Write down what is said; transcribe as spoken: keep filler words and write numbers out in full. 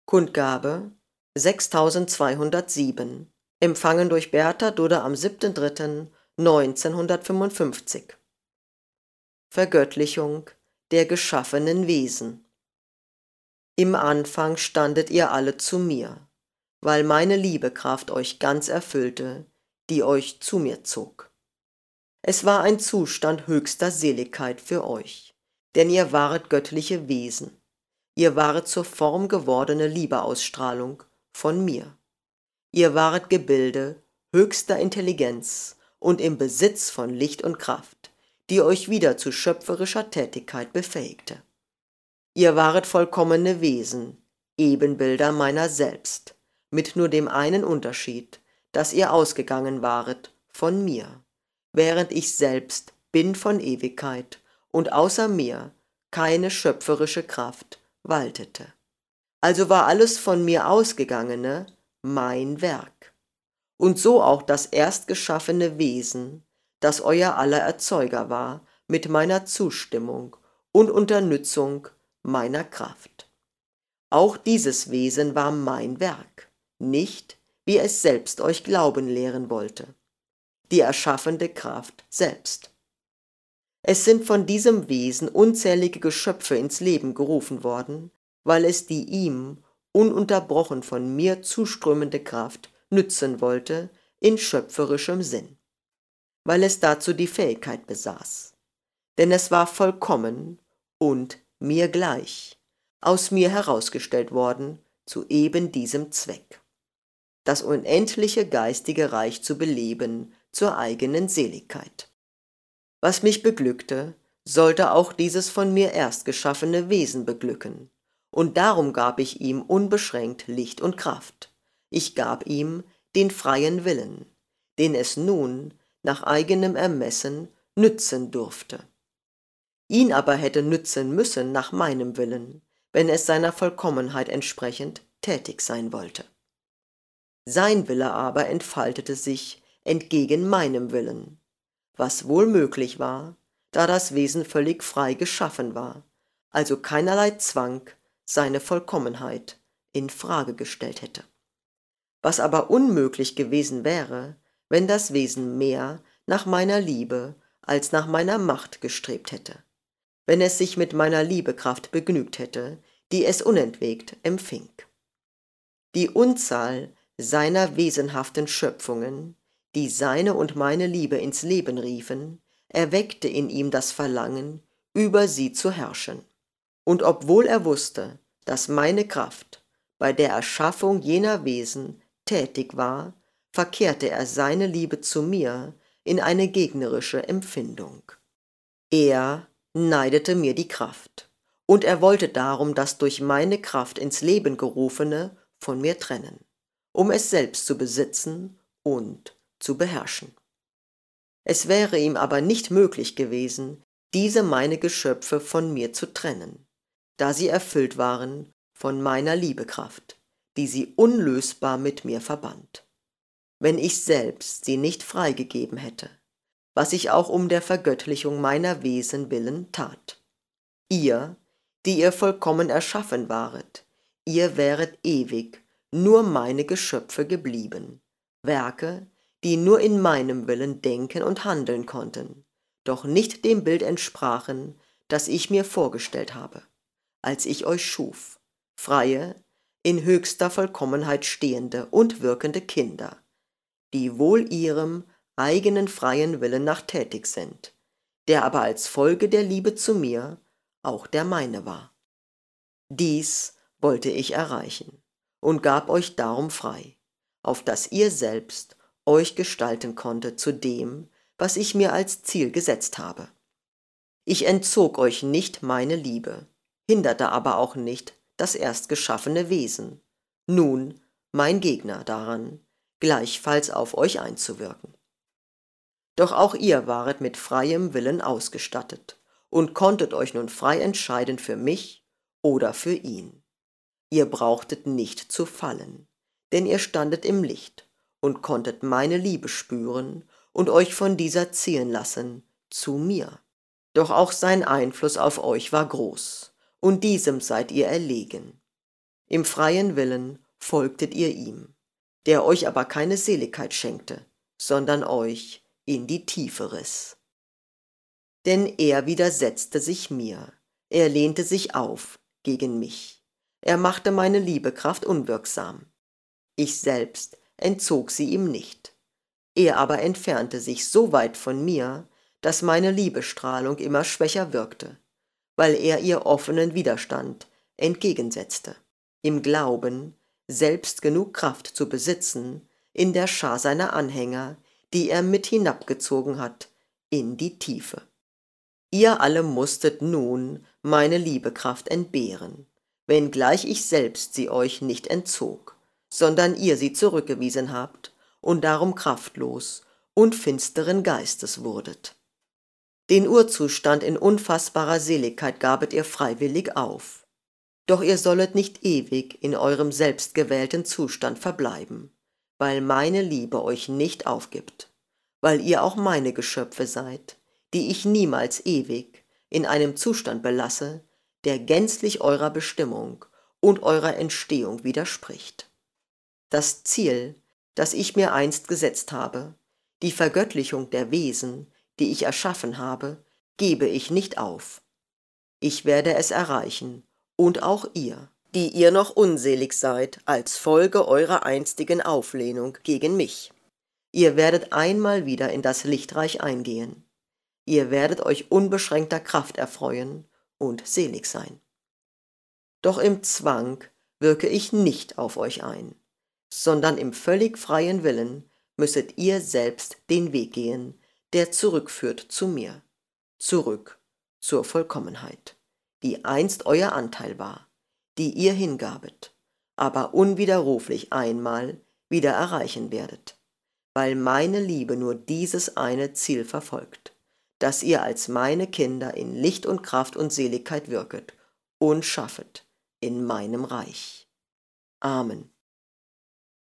Kundgabe sechstausendzweihundertsieben, empfangen durch Bertha Dudde am siebten dritten neunzehnhundertfünfundfünfzig. Vergöttlichung der geschaffenen Wesen. Im Anfang standet ihr alle zu mir, weil meine Liebekraft euch ganz erfüllte, die euch zu mir zog. Es war ein Zustand höchster Seligkeit für euch, denn ihr waret göttliche Wesen. Ihr waret zur Form gewordene Liebeausstrahlung von mir. Ihr waret Gebilde höchster Intelligenz und im Besitz von Licht und Kraft, die euch wieder zu schöpferischer Tätigkeit befähigte. Ihr waret vollkommene Wesen, Ebenbilder meiner selbst, mit nur dem einen Unterschied, dass ihr ausgegangen waret von mir, während ich selbst bin von Ewigkeit und außer mir keine schöpferische Kraft waltete. Also war alles von mir Ausgegangene mein Werk. Und so auch das erst geschaffene Wesen, das euer aller Erzeuger war, mit meiner Zustimmung und Unternützung meiner Kraft. Auch dieses Wesen war mein Werk, nicht, wie es selbst euch glauben lehren wollte, die erschaffende Kraft selbst. Es sind von diesem Wesen unzählige Geschöpfe ins Leben gerufen worden, weil es die ihm ununterbrochen von mir zuströmende Kraft nützen wollte in schöpferischem Sinn, weil es dazu die Fähigkeit besaß. Denn es war vollkommen und mir gleich, aus mir herausgestellt worden zu eben diesem Zweck, das unendliche geistige Reich zu beleben zur eigenen Seligkeit. Was mich beglückte, sollte auch dieses von mir erst geschaffene Wesen beglücken, und darum gab ich ihm unbeschränkt Licht und Kraft. Ich gab ihm den freien Willen, den es nun nach eigenem Ermessen nützen durfte. Ihn aber hätte nützen müssen nach meinem Willen, wenn es seiner Vollkommenheit entsprechend tätig sein wollte. Sein Wille aber entfaltete sich entgegen meinem Willen, was wohl möglich war, da das Wesen völlig frei geschaffen war, also keinerlei Zwang seine Vollkommenheit in Frage gestellt hätte. Was aber unmöglich gewesen wäre, wenn das Wesen mehr nach meiner Liebe als nach meiner Macht gestrebt hätte, wenn es sich mit meiner Liebekraft begnügt hätte, die es unentwegt empfing. Die Unzahl seiner wesenhaften Schöpfungen, die seine und meine Liebe ins Leben riefen, erweckte in ihm das Verlangen, über sie zu herrschen. Und obwohl er wusste, dass meine Kraft bei der Erschaffung jener Wesen tätig war, verkehrte er seine Liebe zu mir in eine gegnerische Empfindung. Er neidete mir die Kraft, und er wollte darum das durch meine Kraft ins Leben gerufene von mir trennen, um es selbst zu besitzen und zu beherrschen. Es wäre ihm aber nicht möglich gewesen, diese meine Geschöpfe von mir zu trennen, da sie erfüllt waren von meiner Liebekraft, die sie unlösbar mit mir verband, wenn ich selbst sie nicht freigegeben hätte, was ich auch um der Vergöttlichung meiner Wesen willen tat. Ihr, die ihr vollkommen erschaffen waret, ihr wäret ewig nur meine Geschöpfe geblieben, Werke, die nur in meinem Willen denken und handeln konnten, doch nicht dem Bild entsprachen, das ich mir vorgestellt habe, als ich euch schuf, freie, in höchster Vollkommenheit stehende und wirkende Kinder, die wohl ihrem eigenen freien Willen nach tätig sind, der aber als Folge der Liebe zu mir auch der meine war. Dies wollte ich erreichen und gab euch darum frei, auf dass ihr selbst euch gestalten konntet zu dem, was ich mir als Ziel gesetzt habe. Ich entzog euch nicht meine Liebe, hinderte aber auch nicht das erst geschaffene Wesen, nun mein Gegner daran, gleichfalls auf euch einzuwirken. Doch auch ihr waret mit freiem Willen ausgestattet und konntet euch nun frei entscheiden für mich oder für ihn. Ihr brauchtet nicht zu fallen, denn ihr standet im Licht und konntet meine Liebe spüren und euch von dieser ziehen lassen zu mir. Doch auch sein Einfluss auf euch war groß, und diesem seid ihr erlegen. Im freien Willen folgtet ihr ihm, der euch aber keine Seligkeit schenkte, sondern euch in die Tiefe riss. Denn er widersetzte sich mir, er lehnte sich auf gegen mich, er machte meine Liebekraft unwirksam. Ich selbst entzog sie ihm nicht. Er aber entfernte sich so weit von mir, dass meine Liebestrahlung immer schwächer wirkte, weil er ihr offenen Widerstand entgegensetzte, im Glauben, selbst genug Kraft zu besitzen in der Schar seiner Anhänger, die er mit hinabgezogen hat in die Tiefe. Ihr alle musstet nun meine Liebekraft entbehren, wenngleich ich selbst sie euch nicht entzog, sondern ihr sie zurückgewiesen habt und darum kraftlos und finsteren Geistes wurdet. Den Urzustand in unfassbarer Seligkeit gabet ihr freiwillig auf. Doch ihr sollet nicht ewig in eurem selbstgewählten Zustand verbleiben, weil meine Liebe euch nicht aufgibt, weil ihr auch meine Geschöpfe seid, die ich niemals ewig in einem Zustand belasse, der gänzlich eurer Bestimmung und eurer Entstehung widerspricht. Das Ziel, das ich mir einst gesetzt habe, die Vergöttlichung der Wesen, die ich erschaffen habe, gebe ich nicht auf. Ich werde es erreichen, und auch ihr, die ihr noch unselig seid, als Folge eurer einstigen Auflehnung gegen mich. Ihr werdet einmal wieder in das Lichtreich eingehen. Ihr werdet euch unbeschränkter Kraft erfreuen und selig sein. Doch im Zwang wirke ich nicht auf euch ein, sondern im völlig freien Willen müsset ihr selbst den Weg gehen, der zurückführt zu mir, zurück zur Vollkommenheit, die einst euer Anteil war, die ihr hingabet, aber unwiderruflich einmal wieder erreichen werdet, weil meine Liebe nur dieses eine Ziel verfolgt, dass ihr als meine Kinder in Licht und Kraft und Seligkeit wirket und schaffet in meinem Reich. Amen.